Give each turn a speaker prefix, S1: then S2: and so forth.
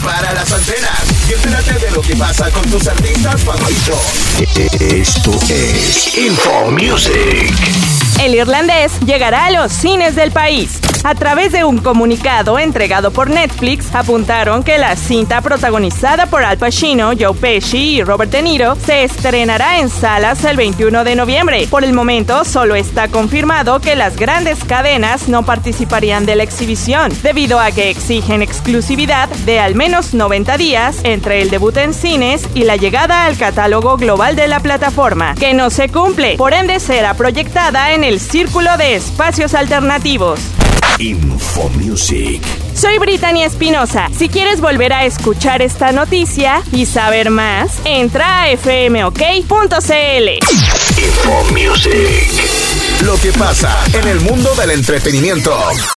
S1: Prepara las antenas y entérate de lo que pasa con tus artistas favoritos. Esto es Info Music.
S2: El irlandés llegará a los cines del país. A través de un comunicado entregado por Netflix, apuntaron que la cinta protagonizada por Al Pacino, Joe Pesci y Robert De Niro se estrenará en salas el 21 de noviembre. Por el momento, solo está confirmado que las grandes cadenas no participarían de la exhibición, debido a que exigen exclusividad de al menos 90 días entre el debut en cines y la llegada al catálogo global de la plataforma, que no se cumple, por ende será proyectada en el Círculo de Espacios Alternativos.
S1: Info Music.
S2: Soy Brittany Espinosa. Si quieres volver a escuchar esta noticia y saber más, entra a fmok.cl.
S1: Info Music. Lo que pasa en el mundo del entretenimiento.